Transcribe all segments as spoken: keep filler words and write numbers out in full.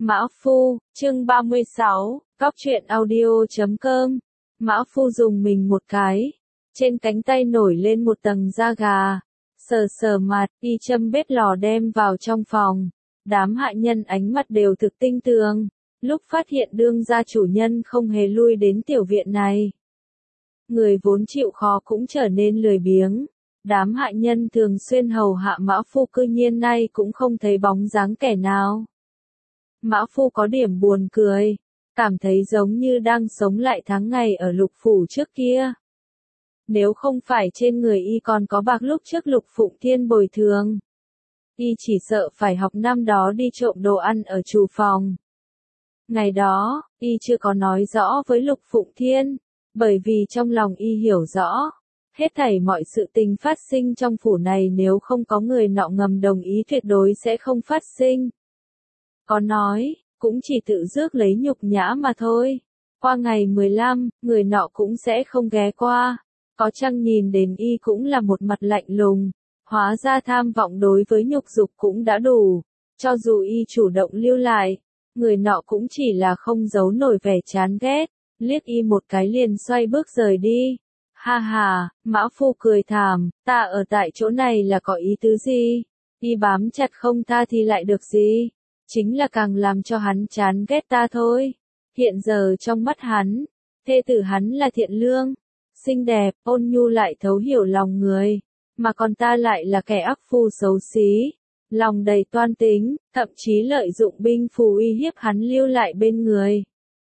Mã Phu, chương ba mươi sáu, Góc truyện audio chấm com. Mã Phu dùng mình một cái. Trên cánh tay nổi lên một tầng da gà. Sờ sờ mặt, y châm bếp lò đem vào trong phòng. Đám hạ nhân ánh mặt đều thực tinh tường. Lúc phát hiện đương gia chủ nhân không hề lui đến tiểu viện này. Người vốn chịu khó cũng trở nên lười biếng. Đám hạ nhân thường xuyên hầu hạ Mã Phu cư nhiên nay cũng không thấy bóng dáng kẻ nào. Mã Phu có điểm buồn cười, cảm thấy giống như đang sống lại tháng ngày ở Lục Phủ trước kia. Nếu không phải trên người y còn có bạc lúc trước Lục Phụng Thiên bồi thường, y chỉ sợ phải học năm đó đi trộm đồ ăn ở trù phòng. Ngày đó, y chưa có nói rõ với Lục Phụng Thiên, bởi vì trong lòng y hiểu rõ, hết thảy mọi sự tình phát sinh trong phủ này nếu không có người nọ ngầm đồng ý tuyệt đối sẽ không phát sinh. Có nói, cũng chỉ tự rước lấy nhục nhã mà thôi. Qua ngày mười lăm, người nọ cũng sẽ không ghé qua. Có chăng nhìn đến y cũng là một mặt lạnh lùng. Hóa ra tham vọng đối với nhục dục cũng đã đủ. Cho dù y chủ động lưu lại, người nọ cũng chỉ là không giấu nổi vẻ chán ghét. Liếc y một cái liền xoay bước rời đi. Ha ha, Mã Phu cười thảm, ta ở tại chỗ này là có ý tứ gì? Y bám chặt không tha thì lại được gì? Chính là càng làm cho hắn chán ghét ta thôi. Hiện giờ trong mắt hắn, thê tử hắn là thiện lương, xinh đẹp, ôn nhu lại thấu hiểu lòng người, mà còn ta lại là kẻ ác phu xấu xí, lòng đầy toan tính, thậm chí lợi dụng binh phù uy hiếp hắn lưu lại bên người.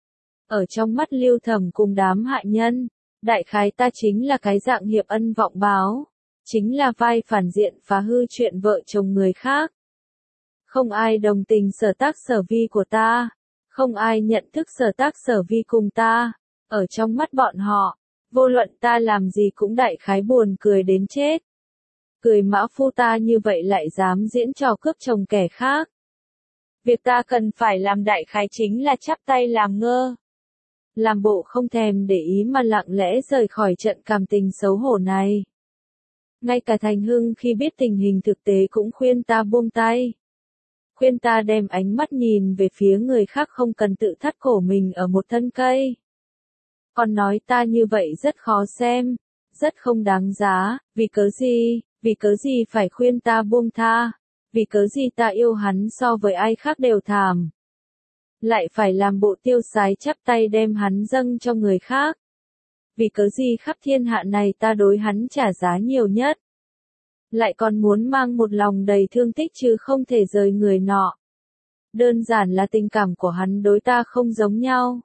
Ở trong mắt Lưu Thẩm cùng đám hạ nhân, đại khái ta chính là cái dạng hiệp ân vọng báo, chính là vai phản diện phá hư chuyện vợ chồng người khác. Không ai đồng tình sở tác sở vi của ta, không ai nhận thức sở tác sở vi cùng ta, ở trong mắt bọn họ, vô luận ta làm gì cũng đại khái buồn cười đến chết. Cười Mã Phu ta như vậy lại dám diễn trò cướp chồng kẻ khác. Việc ta cần phải làm đại khái chính là chắp tay làm ngơ. Làm bộ không thèm để ý mà lặng lẽ rời khỏi trận cảm tình xấu hổ này. Ngay cả Thành Hưng khi biết tình hình thực tế cũng khuyên ta buông tay. Khuyên ta đem ánh mắt nhìn về phía người khác không cần tự thắt cổ mình ở một thân cây. Còn nói ta như vậy rất khó xem, rất không đáng giá, vì cớ gì, vì cớ gì phải khuyên ta buông tha, vì cớ gì ta yêu hắn so với ai khác đều thảm. Lại phải làm bộ tiêu sái chắp tay đem hắn dâng cho người khác. Vì cớ gì khắp thiên hạ này ta đối hắn trả giá nhiều nhất. Lại còn muốn mang một lòng đầy thương tích chứ không thể rời người nọ. Đơn giản là tình cảm của hắn đối ta không giống nhau.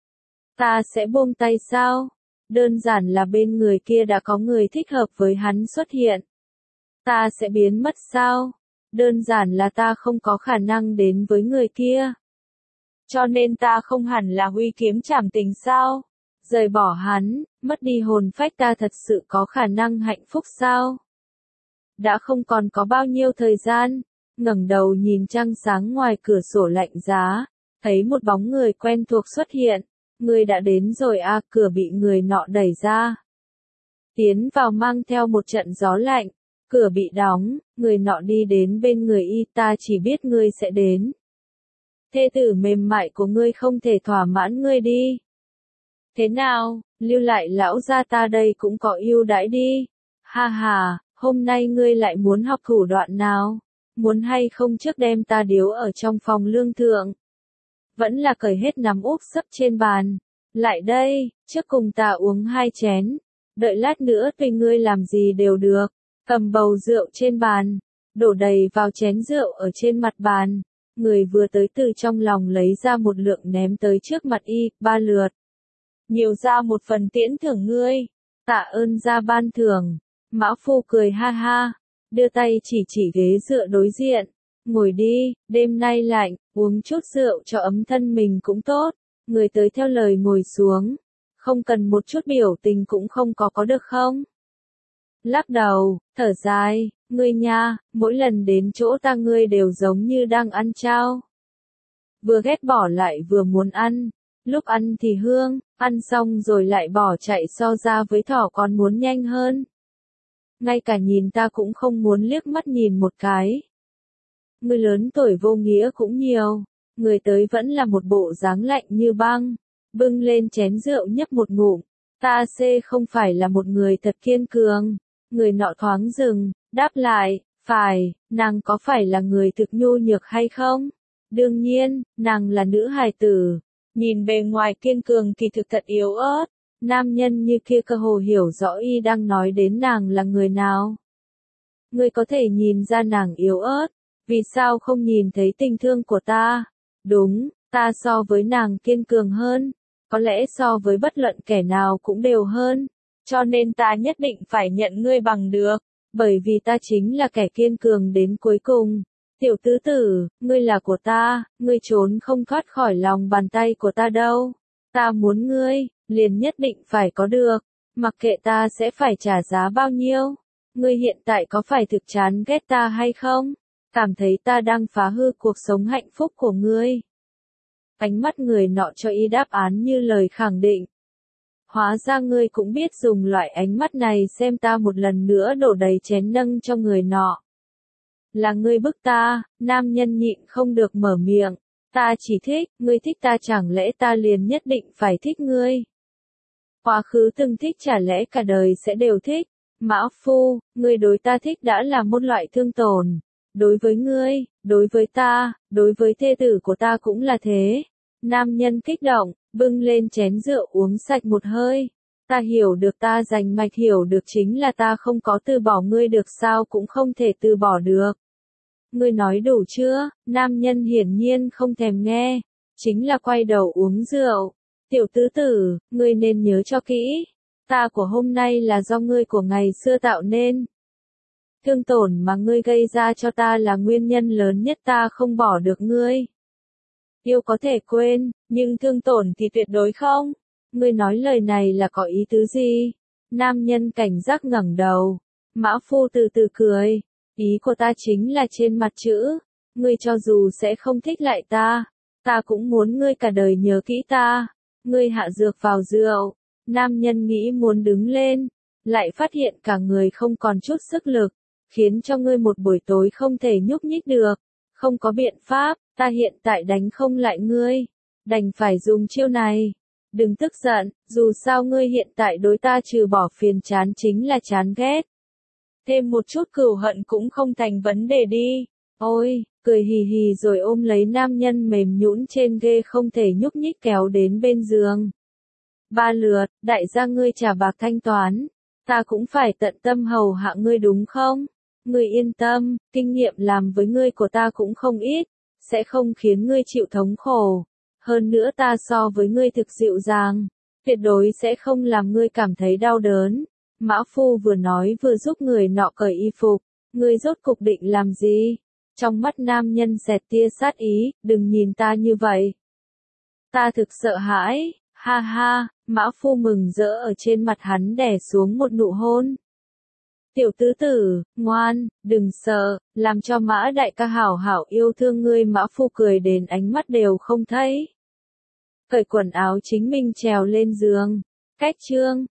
Ta sẽ buông tay sao? Đơn giản là bên người kia đã có người thích hợp với hắn xuất hiện. Ta sẽ biến mất sao? Đơn giản là ta không có khả năng đến với người kia. Cho nên ta không hẳn là huy kiếm trảm tình sao? Rời bỏ hắn, mất đi hồn phách ta thật sự có khả năng hạnh phúc sao? Đã không còn có bao nhiêu thời gian, ngẩng đầu nhìn trăng sáng ngoài cửa sổ lạnh giá, thấy một bóng người quen thuộc xuất hiện, người đã đến rồi à, cửa bị người nọ đẩy ra. Tiến vào mang theo một trận gió lạnh, cửa bị đóng, người nọ đi đến bên người y, ta chỉ biết ngươi sẽ đến. Thê tử mềm mại của ngươi không thể thỏa mãn ngươi đi. Thế nào, lưu lại lão gia ta đây cũng có ưu đãi đi. Ha ha. Hôm nay ngươi lại muốn học thủ đoạn nào? Muốn hay không trước đem ta điếu ở trong phòng lương thượng? Vẫn là cởi hết nắm úp sấp trên bàn. Lại đây, trước cùng ta uống hai chén. Đợi lát nữa tùy ngươi làm gì đều được. Cầm bầu rượu trên bàn. Đổ đầy vào chén rượu ở trên mặt bàn. Người vừa tới từ trong lòng lấy ra một lượng ném tới trước mặt y, ba lượt. Nhiều ra một phần tiễn thưởng ngươi. Tạ ơn ra ban thưởng. Mã Phu cười ha ha, đưa tay chỉ chỉ ghế dựa đối diện, ngồi đi, đêm nay lạnh, uống chút rượu cho ấm thân mình cũng tốt, người tới theo lời ngồi xuống, không cần một chút biểu tình cũng không có có được không? Lắc đầu, thở dài, ngươi nha, mỗi lần đến chỗ ta ngươi đều giống như đang ăn chao. Vừa ghét bỏ lại vừa muốn ăn, lúc ăn thì hương, ăn xong rồi lại bỏ chạy so ra với thỏ còn muốn nhanh hơn. Ngay cả nhìn ta cũng không muốn liếc mắt nhìn một cái. Ngươi lớn tuổi vô nghĩa cũng nhiều, người tới vẫn là một bộ dáng lạnh như băng, bưng lên chén rượu nhấp một ngụm. Ta sẽ không phải là một người thật kiên cường. Người nọ thoáng dừng, đáp lại, phải, nàng có phải là người thực nhu nhược hay không? Đương nhiên, nàng là nữ hài tử. Nhìn bề ngoài kiên cường thì thực thật yếu ớt. Nam nhân như kia cơ hồ hiểu rõ y đang nói đến nàng là người nào. Ngươi có thể nhìn ra nàng yếu ớt, vì sao không nhìn thấy tình thương của ta? Đúng, ta so với nàng kiên cường hơn, có lẽ so với bất luận kẻ nào cũng đều hơn, cho nên ta nhất định phải nhận ngươi bằng được, bởi vì ta chính là kẻ kiên cường đến cuối cùng. Tiểu tứ tử, ngươi là của ta, ngươi trốn không thoát khỏi lòng bàn tay của ta đâu. Ta muốn ngươi, liền nhất định phải có được, mặc kệ ta sẽ phải trả giá bao nhiêu. Ngươi hiện tại có phải thực chán ghét ta hay không? Cảm thấy ta đang phá hư cuộc sống hạnh phúc của ngươi. Ánh mắt người nọ cho y đáp án như lời khẳng định. Hóa ra ngươi cũng biết dùng loại ánh mắt này xem ta, một lần nữa đổ đầy chén nâng cho người nọ. Là ngươi bức ta, nam nhân nhịn không được mở miệng. Ta chỉ thích, ngươi thích ta chẳng lẽ ta liền nhất định phải thích ngươi? Quá khứ từng thích chả lẽ cả đời sẽ đều thích? Mã phu, ngươi đối ta thích đã là một loại thương tổn. Đối với ngươi, đối với ta, đối với thê tử của ta cũng là thế. Nam nhân kích động, bưng lên chén rượu uống sạch một hơi. Ta hiểu được, ta rành mạch hiểu được, chính là ta không có từ bỏ ngươi được sao cũng không thể từ bỏ được. Ngươi nói đủ chưa? Nam nhân hiển nhiên không thèm nghe, chính là quay đầu uống rượu. Tiểu tứ tử, ngươi nên nhớ cho kỹ, ta của hôm nay là do ngươi của ngày xưa tạo nên. Thương tổn mà ngươi gây ra cho ta là nguyên nhân lớn nhất ta không bỏ được ngươi. Yêu có thể quên, nhưng thương tổn thì tuyệt đối không. Ngươi nói lời này là có ý tứ gì? Nam nhân cảnh giác ngẩng đầu. Mã phu từ từ cười. Ý của ta chính là trên mặt chữ. Ngươi cho dù sẽ không thích lại ta, ta cũng muốn ngươi cả đời nhớ kỹ ta. Ngươi hạ dược vào rượu. Nam nhân nghĩ muốn đứng lên, lại phát hiện cả người không còn chút sức lực, khiến cho ngươi một buổi tối không thể nhúc nhích được. Không có biện pháp, ta hiện tại đánh không lại ngươi, đành phải dùng chiêu này. Đừng tức giận, dù sao ngươi hiện tại đối ta trừ bỏ phiền chán chính là chán ghét. Thêm một chút cừu hận cũng không thành vấn đề đi. Ôi, cười hì hì rồi ôm lấy nam nhân mềm nhũn trên ghê không thể nhúc nhích kéo đến bên giường. Ba lượt, đại gia ngươi trả bạc thanh toán, ta cũng phải tận tâm hầu hạ ngươi đúng không? Ngươi yên tâm, kinh nghiệm làm với ngươi của ta cũng không ít, sẽ không khiến ngươi chịu thống khổ. Hơn nữa ta so với ngươi thực dịu dàng, tuyệt đối sẽ không làm ngươi cảm thấy đau đớn. Mã phu vừa nói vừa giúp người nọ cởi y phục. Ngươi rốt cục định làm gì? Trong mắt nam nhân xẹt tia sát ý, đừng nhìn ta như vậy. Ta thực sợ hãi, ha ha, mã phu mừng rỡ ở trên mặt hắn đè xuống một nụ hôn. Tiểu tứ tử, ngoan, đừng sợ, làm cho mã đại ca hảo hảo yêu thương ngươi. Mã phu cười đến ánh mắt đều không thấy. Cởi quần áo chính mình trèo lên giường. Cách chương